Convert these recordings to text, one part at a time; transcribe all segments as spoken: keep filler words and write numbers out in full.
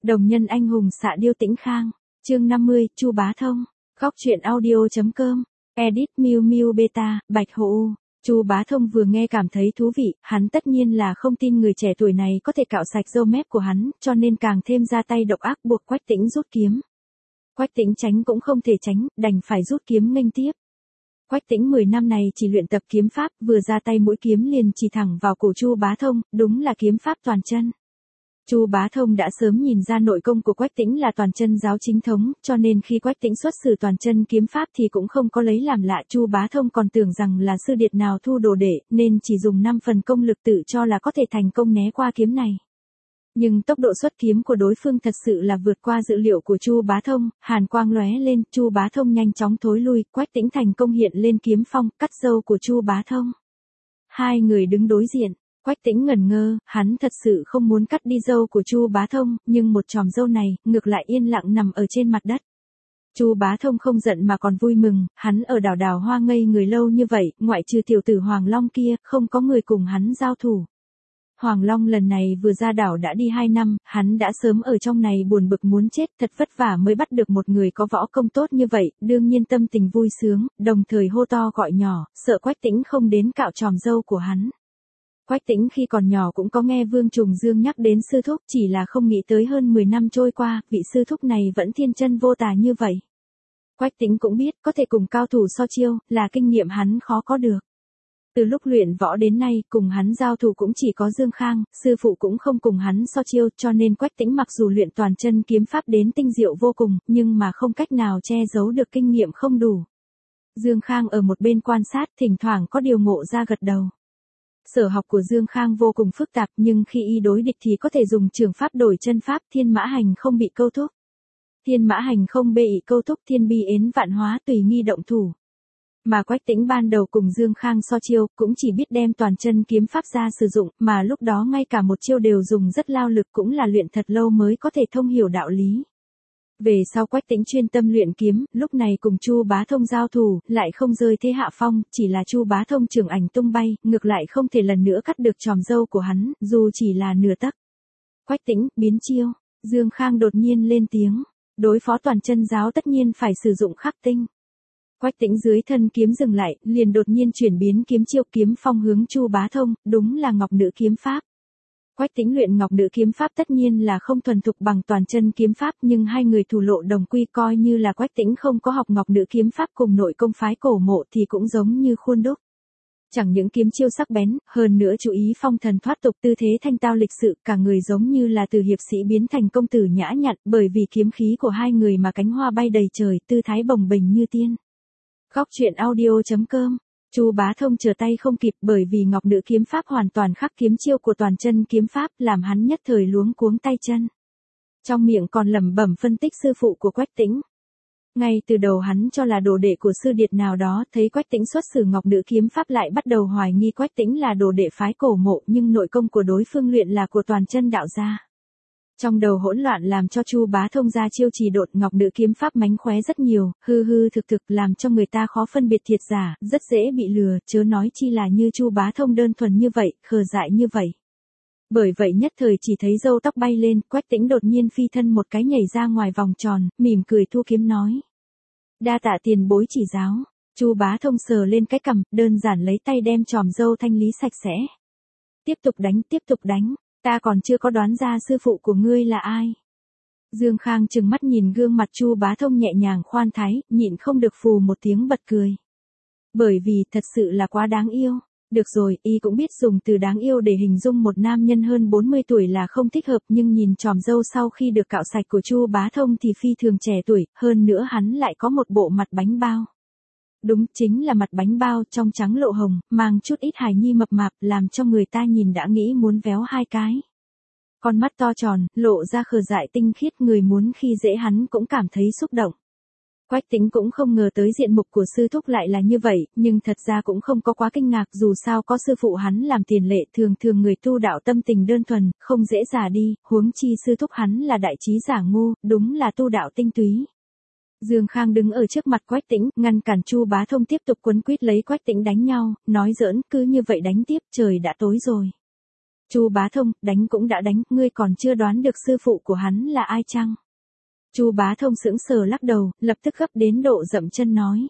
Đồng nhân anh hùng xạ điêu Tĩnh Khang, chương năm mươi, Chu Bá Thông, góc truyện audio.com, edit Miu Miu Beta, Bạch Hồ. Chu Bá Thông vừa nghe cảm thấy thú vị, hắn tất nhiên là không tin người trẻ tuổi này có thể cạo sạch râu mép của hắn, cho nên càng thêm ra tay độc ác buộc Quách Tĩnh rút kiếm. Quách Tĩnh tránh cũng không thể tránh, đành phải rút kiếm nghênh tiếp. Quách Tĩnh mười năm này chỉ luyện tập kiếm pháp, vừa ra tay mũi kiếm liền chỉ thẳng vào cổ Chu Bá Thông, đúng là kiếm pháp toàn chân. Chu Bá Thông đã sớm nhìn ra nội công của Quách Tĩnh là toàn chân giáo chính thống, cho nên khi Quách Tĩnh xuất sử toàn chân kiếm pháp thì cũng không có lấy làm lạ. Chu Bá Thông còn tưởng rằng là sư điệt nào thu đồ đệ, nên chỉ dùng năm phần công lực tự cho là có thể thành công né qua kiếm này. Nhưng tốc độ xuất kiếm của đối phương thật sự là vượt qua dự liệu của Chu Bá Thông, hàn quang lóe lên, Chu Bá Thông nhanh chóng thối lui, Quách Tĩnh thành công hiện lên kiếm phong, cắt râu của Chu Bá Thông. Hai người đứng đối diện. Quách Tĩnh ngẩn ngơ, hắn thật sự không muốn cắt đi râu của Chu Bá Thông, nhưng một chòm râu này, ngược lại yên lặng nằm ở trên mặt đất. Chu Bá Thông không giận mà còn vui mừng, hắn ở đảo đảo hoa ngây người lâu như vậy, ngoại trừ tiểu tử Hoàng Long kia, không có người cùng hắn giao thủ. Hoàng Long lần này vừa ra đảo đã đi hai năm, hắn đã sớm ở trong này buồn bực muốn chết, thật vất vả mới bắt được một người có võ công tốt như vậy, đương nhiên tâm tình vui sướng, đồng thời hô to gọi nhỏ, sợ Quách Tĩnh không đến cạo chòm râu của hắn. Quách Tĩnh khi còn nhỏ cũng có nghe Vương Trùng Dương nhắc đến sư thúc, chỉ là không nghĩ tới hơn mười năm trôi qua, vị sư thúc này vẫn thiên chân vô tà như vậy. Quách Tĩnh cũng biết, có thể cùng cao thủ so chiêu, là kinh nghiệm hắn khó có được. Từ lúc luyện võ đến nay, cùng hắn giao thủ cũng chỉ có Dương Khang, sư phụ cũng không cùng hắn so chiêu, cho nên Quách Tĩnh mặc dù luyện toàn chân kiếm pháp đến tinh diệu vô cùng, nhưng mà không cách nào che giấu được kinh nghiệm không đủ. Dương Khang ở một bên quan sát, thỉnh thoảng có điều ngộ ra gật đầu. Sở học của Dương Khang vô cùng phức tạp, nhưng khi y đối địch thì có thể dùng trường pháp đổi chân pháp, thiên mã hành không bị câu thúc. Thiên mã hành không bị câu thúc, thiên bi ến vạn hóa tùy nghi động thủ. Mà Quách Tĩnh ban đầu cùng Dương Khang so chiêu, cũng chỉ biết đem toàn chân kiếm pháp ra sử dụng, mà lúc đó ngay cả một chiêu đều dùng rất lao lực, cũng là luyện thật lâu mới có thể thông hiểu đạo lý. Về sau Quách Tĩnh chuyên tâm luyện kiếm, lúc này cùng Chu Bá Thông giao thủ, lại không rơi thế hạ phong, chỉ là Chu Bá Thông trường ảnh tung bay, ngược lại không thể lần nữa cắt được chòm râu của hắn, dù chỉ là nửa tấc. Quách Tĩnh, biến chiêu, Dương Khang đột nhiên lên tiếng, đối phó toàn chân giáo tất nhiên phải sử dụng khắc tinh. Quách Tĩnh dưới thân kiếm dừng lại, liền đột nhiên chuyển biến kiếm chiêu, kiếm phong hướng Chu Bá Thông, đúng là ngọc nữ kiếm pháp. Quách Tĩnh luyện ngọc nữ kiếm pháp tất nhiên là không thuần thục bằng toàn chân kiếm pháp, nhưng hai người thủ lộ đồng quy, coi như là Quách Tĩnh không có học ngọc nữ kiếm pháp cùng nội công phái cổ mộ thì cũng giống như khuôn đúc. Chẳng những kiếm chiêu sắc bén, hơn nữa chú ý phong thần thoát tục, tư thế thanh tao lịch sự, cả người giống như là từ hiệp sĩ biến thành công tử nhã nhặn, bởi vì kiếm khí của hai người mà cánh hoa bay đầy trời, tư thái bồng bềnh như tiên. Góc truyện audio.com. Chu Bá Thông trở tay không kịp, bởi vì ngọc nữ kiếm pháp hoàn toàn khắc kiếm chiêu của toàn chân kiếm pháp, làm hắn nhất thời luống cuống tay chân. Trong miệng còn lẩm bẩm phân tích sư phụ của Quách Tĩnh. Ngay từ đầu hắn cho là đồ đệ của sư điệt nào đó, thấy Quách Tĩnh xuất sử ngọc nữ kiếm pháp lại bắt đầu hoài nghi Quách Tĩnh là đồ đệ phái cổ mộ, nhưng nội công của đối phương luyện là của toàn chân đạo gia. Trong đầu hỗn loạn làm cho Chu Bá Thông ra chiêu trì độn, ngọc nữ kiếm pháp mánh khóe rất nhiều, hư hư thực thực làm cho người ta khó phân biệt thiệt giả, rất dễ bị lừa, chớ nói chi là như Chu Bá Thông đơn thuần như vậy, khờ dại như vậy. Bởi vậy nhất thời chỉ thấy râu tóc bay lên, Quách Tĩnh đột nhiên phi thân một cái nhảy ra ngoài vòng tròn, mỉm cười thu kiếm nói: "Đa tạ tiền bối chỉ giáo." Chu Bá Thông sờ lên cái cằm, đơn giản lấy tay đem chòm râu thanh lý sạch sẽ. "Tiếp tục đánh, tiếp tục đánh. Ta còn chưa có đoán ra sư phụ của ngươi là ai." Dương Khang trừng mắt nhìn gương mặt Chu Bá Thông nhẹ nhàng khoan thái, nhịn không được phù một tiếng bật cười. Bởi vì thật sự là quá đáng yêu. Được rồi, y cũng biết dùng từ đáng yêu để hình dung một nam nhân hơn bốn mươi tuổi là không thích hợp, nhưng nhìn chòm râu sau khi được cạo sạch của Chu Bá Thông thì phi thường trẻ tuổi, hơn nữa hắn lại có một bộ mặt bánh bao. Đúng, chính là mặt bánh bao, trong trắng lộ hồng, mang chút ít hài nhi mập mạp, làm cho người ta nhìn đã nghĩ muốn véo hai cái. Con mắt to tròn, lộ ra khờ dại tinh khiết, người muốn khi dễ hắn cũng cảm thấy xúc động. Quách Tĩnh cũng không ngờ tới diện mục của sư thúc lại là như vậy, nhưng thật ra cũng không có quá kinh ngạc, dù sao có sư phụ hắn làm tiền lệ, thường thường người tu đạo tâm tình đơn thuần, không dễ già đi, huống chi sư thúc hắn là đại trí giả ngu, đúng là tu đạo tinh túy. Dương Khang đứng ở trước mặt Quách Tĩnh, ngăn cản Chu Bá Thông tiếp tục quấn quýt lấy Quách Tĩnh đánh nhau, nói giỡn, cứ như vậy đánh tiếp, trời đã tối rồi. Chu Bá Thông, đánh cũng đã đánh, ngươi còn chưa đoán được sư phụ của hắn là ai chăng? Chu Bá Thông sững sờ lắc đầu, lập tức gấp đến độ dậm chân nói.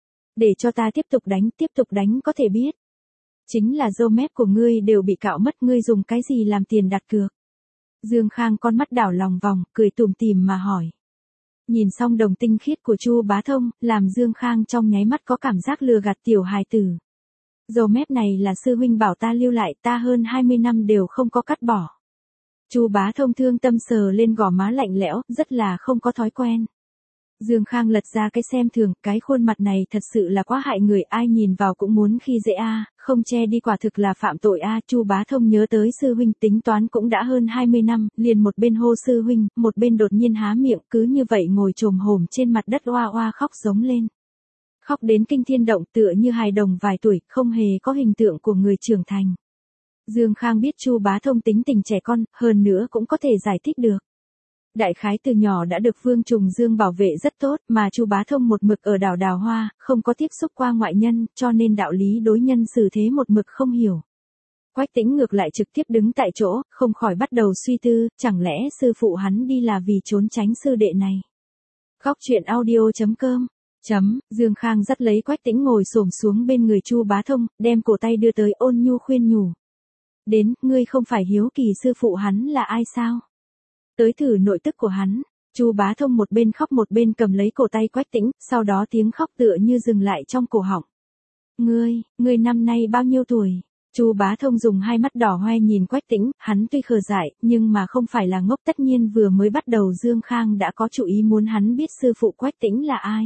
Để cho ta tiếp tục đánh, tiếp tục đánh có thể biết. Chính là râu mép của ngươi đều bị cạo mất, ngươi dùng cái gì làm tiền đặt cược? Dương Khang con mắt đảo lòng vòng, cười tủm tỉm mà hỏi. Nhìn xong đồng tinh khiết của Chu Bá Thông, làm Dương Khang trong nháy mắt có cảm giác lừa gạt tiểu hài tử. Râu mép này là sư huynh bảo ta lưu lại, ta hơn hai mươi năm đều không có cắt bỏ. Chu Bá Thông thương tâm sờ lên gò má lạnh lẽo, rất là không có thói quen. Dương Khang lật ra cái xem thường, cái khuôn mặt này thật sự là quá hại người, ai nhìn vào cũng muốn khi dễ a, không che đi quả thực là phạm tội a. Chu Bá Thông nhớ tới sư huynh, tính toán cũng đã hơn hai mươi năm, liền một bên hô sư huynh, một bên đột nhiên há miệng, cứ như vậy ngồi chồm hổm trên mặt đất oa oa khóc giống lên. Khóc đến kinh thiên động, tựa như hài đồng vài tuổi, không hề có hình tượng của người trưởng thành. Dương Khang biết Chu Bá Thông tính tình trẻ con, hơn nữa cũng có thể giải thích được. Đại khái từ nhỏ đã được Vương Trùng Dương bảo vệ rất tốt, mà Chu Bá Thông một mực ở đảo Đào Hoa, không có tiếp xúc qua ngoại nhân, cho nên đạo lý đối nhân xử thế một mực không hiểu. Quách Tĩnh ngược lại trực tiếp đứng tại chỗ, không khỏi bắt đầu suy tư, chẳng lẽ sư phụ hắn đi là vì trốn tránh sư đệ này. Góc truyện audio chấm com Chấm, Dương Khang dắt lấy Quách Tĩnh ngồi xổm xuống bên người Chu Bá Thông, đem cổ tay đưa tới ôn nhu khuyên nhủ. Đến, ngươi không phải hiếu kỳ sư phụ hắn là ai sao? Tới thử nội tức của hắn. Chu Bá Thông một bên khóc một bên cầm lấy cổ tay Quách Tĩnh, sau đó tiếng khóc tựa như dừng lại trong cổ họng. Ngươi, ngươi năm nay bao nhiêu tuổi? Chu Bá Thông dùng hai mắt đỏ hoe nhìn Quách Tĩnh, hắn tuy khờ dại, nhưng mà không phải là ngốc, tất nhiên vừa mới bắt đầu Dương Khang đã có chủ ý muốn hắn biết sư phụ Quách Tĩnh là ai.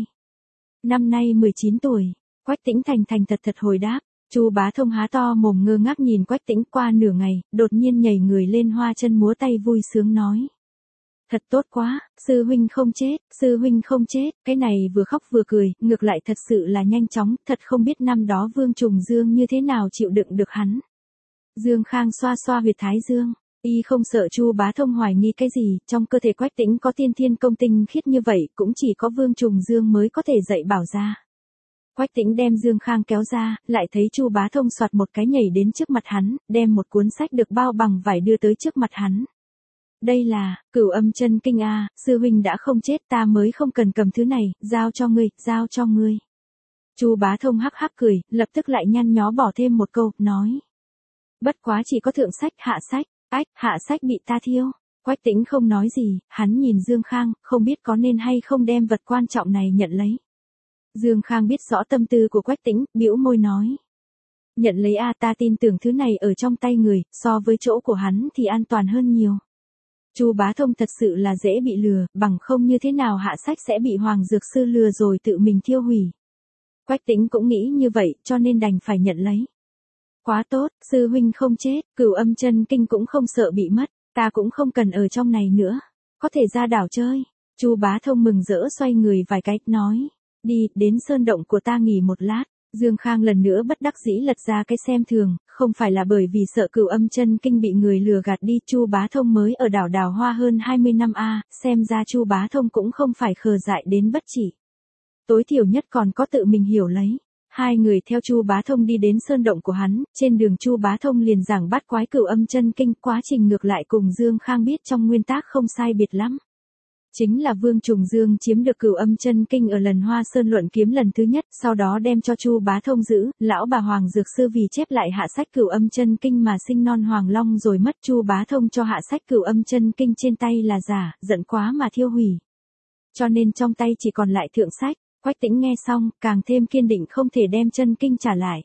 Năm nay mười chín tuổi, Quách Tĩnh thành thành thật thật hồi đáp. Chu Bá Thông há to mồm ngơ ngác nhìn Quách Tĩnh, qua nửa ngày, đột nhiên nhảy người lên hoa chân múa tay vui sướng nói. Thật tốt quá, sư huynh không chết, sư huynh không chết, cái này vừa khóc vừa cười, ngược lại thật sự là nhanh chóng, thật không biết năm đó Vương Trùng Dương như thế nào chịu đựng được hắn. Dương Khang xoa xoa huyệt thái dương, y không sợ Chu Bá Thông hoài nghi cái gì, trong cơ thể Quách Tĩnh có tiên thiên công tinh khiết như vậy, cũng chỉ có Vương Trùng Dương mới có thể dạy bảo ra. Quách Tĩnh đem Dương Khang kéo ra, lại thấy Chu Bá Thông soạt một cái nhảy đến trước mặt hắn, đem một cuốn sách được bao bằng vải đưa tới trước mặt hắn. Đây là, Cửu Âm Chân Kinh a, sư huynh đã không chết, ta mới không cần cầm thứ này, giao cho ngươi, giao cho ngươi. Chu Bá Thông hắc hắc cười, lập tức lại nhăn nhó bỏ thêm một câu, nói. Bất quá chỉ có thượng sách, hạ sách, ách, hạ sách bị ta thiêu. Quách Tĩnh không nói gì, hắn nhìn Dương Khang, không biết có nên hay không đem vật quan trọng này nhận lấy. Dương Khang biết rõ tâm tư của Quách Tĩnh, bĩu môi nói. Nhận lấy a, ta tin tưởng thứ này ở trong tay người, so với chỗ của hắn thì an toàn hơn nhiều. Chu Bá Thông thật sự là dễ bị lừa, bằng không như thế nào hạ sách sẽ bị Hoàng Dược Sư lừa rồi tự mình thiêu hủy. Quách Tĩnh cũng nghĩ như vậy, cho nên đành phải nhận lấy. Quá tốt, sư huynh không chết, Cửu Âm Chân Kinh cũng không sợ bị mất, ta cũng không cần ở trong này nữa, có thể ra đảo chơi. Chu Bá Thông mừng rỡ xoay người vài cái, nói. Đi, đến sơn động của ta nghỉ một lát. Dương Khang lần nữa bất đắc dĩ lật ra cái xem thường, không phải là bởi vì sợ Cửu Âm Chân Kinh bị người lừa gạt đi, Chu Bá Thông mới ở đảo Đào Hoa hơn hai mươi năm a, xem ra Chu Bá Thông cũng không phải khờ dại đến bất chỉ. Tối thiểu nhất còn có tự mình hiểu lấy. Hai người theo Chu Bá Thông đi đến sơn động của hắn, trên đường Chu Bá Thông liền giảng bát quái Cửu Âm Chân Kinh, quá trình ngược lại cùng Dương Khang biết trong nguyên tác không sai biệt lắm. Chính là Vương Trùng Dương chiếm được Cửu Âm Chân Kinh ở lần Hoa Sơn luận kiếm lần thứ nhất, sau đó đem cho Chu Bá Thông giữ, lão bà Hoàng Dược Sư vì chép lại hạ sách Cửu Âm Chân Kinh mà sinh non Hoàng Long rồi mất, Chu Bá Thông cho hạ sách Cửu Âm Chân Kinh trên tay là giả, giận quá mà thiêu hủy. Cho nên trong tay chỉ còn lại thượng sách. Quách Tĩnh nghe xong, càng thêm kiên định không thể đem chân kinh trả lại.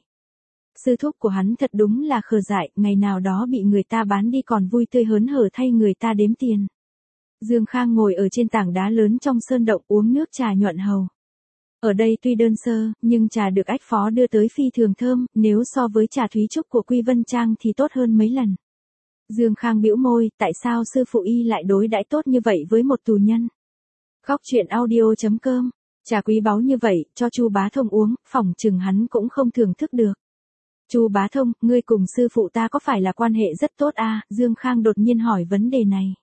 Sư thúc của hắn thật đúng là khờ dại, ngày nào đó bị người ta bán đi còn vui tươi hớn hở thay người ta đếm tiền. Dương Khang ngồi ở trên tảng đá lớn trong sơn động uống nước trà nhuận hầu. Ở đây tuy đơn sơ, nhưng trà được ách phó đưa tới phi thường thơm, nếu so với trà thúy trúc của Quy Vân Trang thì tốt hơn mấy lần. Dương Khang bĩu môi, tại sao sư phụ y lại đối đãi tốt như vậy với một tù nhân? Góc truyện audio chấm com Trà quý báu như vậy, cho Chu Bá Thông uống, phỏng chừng hắn cũng không thưởng thức được. Chu Bá Thông, ngươi cùng sư phụ ta có phải là quan hệ rất tốt à? Dương Khang đột nhiên hỏi vấn đề này.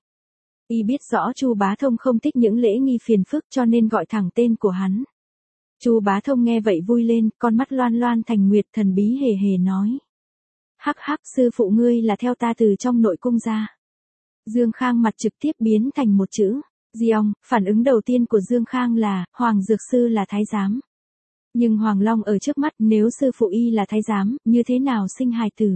Y biết rõ Chu Bá Thông không thích những lễ nghi phiền phức cho nên gọi thẳng tên của hắn. Chu Bá Thông nghe vậy vui lên, con mắt loan loan thành nguyệt, thần bí hề hề nói. Hắc hắc, sư phụ ngươi là theo ta từ trong nội cung ra. Dương Khang mặt trực tiếp biến thành một chữ, Diong, phản ứng đầu tiên của Dương Khang là, Hoàng Dược Sư là thái giám. Nhưng Hoàng Long ở trước mắt, nếu sư phụ y là thái giám, như thế nào sinh hài tử?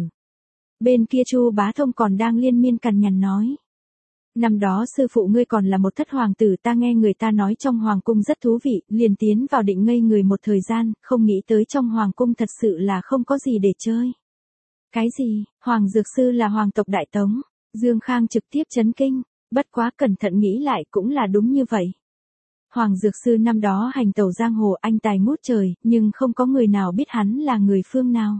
Bên kia Chu Bá Thông còn đang liên miên cằn nhằn nói. Năm đó sư phụ ngươi còn là một thất hoàng tử, ta nghe người ta nói trong hoàng cung rất thú vị, liền tiến vào định ngây người một thời gian, không nghĩ tới trong hoàng cung thật sự là không có gì để chơi. Cái gì, Hoàng Dược Sư là hoàng tộc Đại Tống? Dương Khang trực tiếp chấn kinh, bất quá cẩn thận nghĩ lại cũng là đúng như vậy. Hoàng Dược Sư năm đó hành tẩu giang hồ, anh tài ngút trời, nhưng không có người nào biết hắn là người phương nào.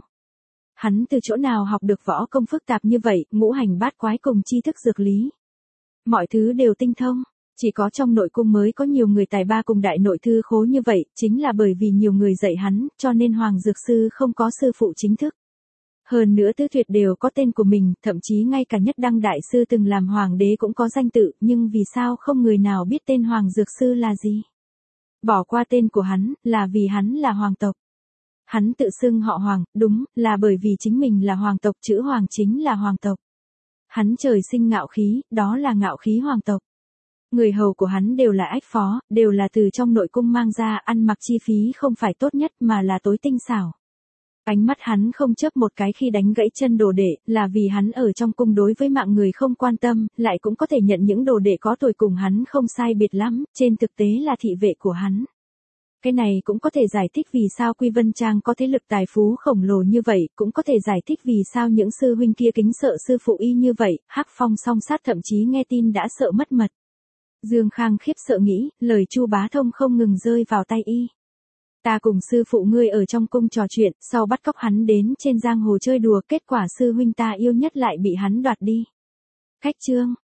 Hắn từ chỗ nào học được võ công phức tạp như vậy, ngũ hành bát quái cùng tri thức dược lý. Mọi thứ đều tinh thông, chỉ có trong nội cung mới có nhiều người tài ba cùng đại nội thư khố như vậy, chính là bởi vì nhiều người dạy hắn, cho nên Hoàng Dược Sư không có sư phụ chính thức. Hơn nữa tứ tuyệt đều có tên của mình, thậm chí ngay cả Nhất Đăng Đại Sư từng làm hoàng đế cũng có danh tự, nhưng vì sao không người nào biết tên Hoàng Dược Sư là gì? Bỏ qua tên của hắn, là vì hắn là hoàng tộc. Hắn tự xưng họ Hoàng, đúng, là bởi vì chính mình là hoàng tộc, chữ Hoàng chính là hoàng tộc. Hắn trời sinh ngạo khí, đó là ngạo khí hoàng tộc. Người hầu của hắn đều là ách phó, đều là từ trong nội cung mang ra, ăn mặc chi phí không phải tốt nhất mà là tối tinh xảo. Ánh mắt hắn không chớp một cái khi đánh gãy chân đồ đệ, là vì hắn ở trong cung đối với mạng người không quan tâm, lại cũng có thể nhận những đồ đệ có tuổi cùng hắn không sai biệt lắm, trên thực tế là thị vệ của hắn. Cái này cũng có thể giải thích vì sao Quy Vân Trang có thế lực tài phú khổng lồ như vậy, cũng có thể giải thích vì sao những sư huynh kia kính sợ sư phụ y như vậy, Hắc Phong song sát thậm chí nghe tin đã sợ mất mật. Dương Khang khiếp sợ nghĩ, lời Chu Bá Thông không ngừng rơi vào tay y. Ta cùng sư phụ ngươi ở trong cung trò chuyện, sau bắt cóc hắn đến trên giang hồ chơi đùa, kết quả sư huynh ta yêu nhất lại bị hắn đoạt đi. Cách chương,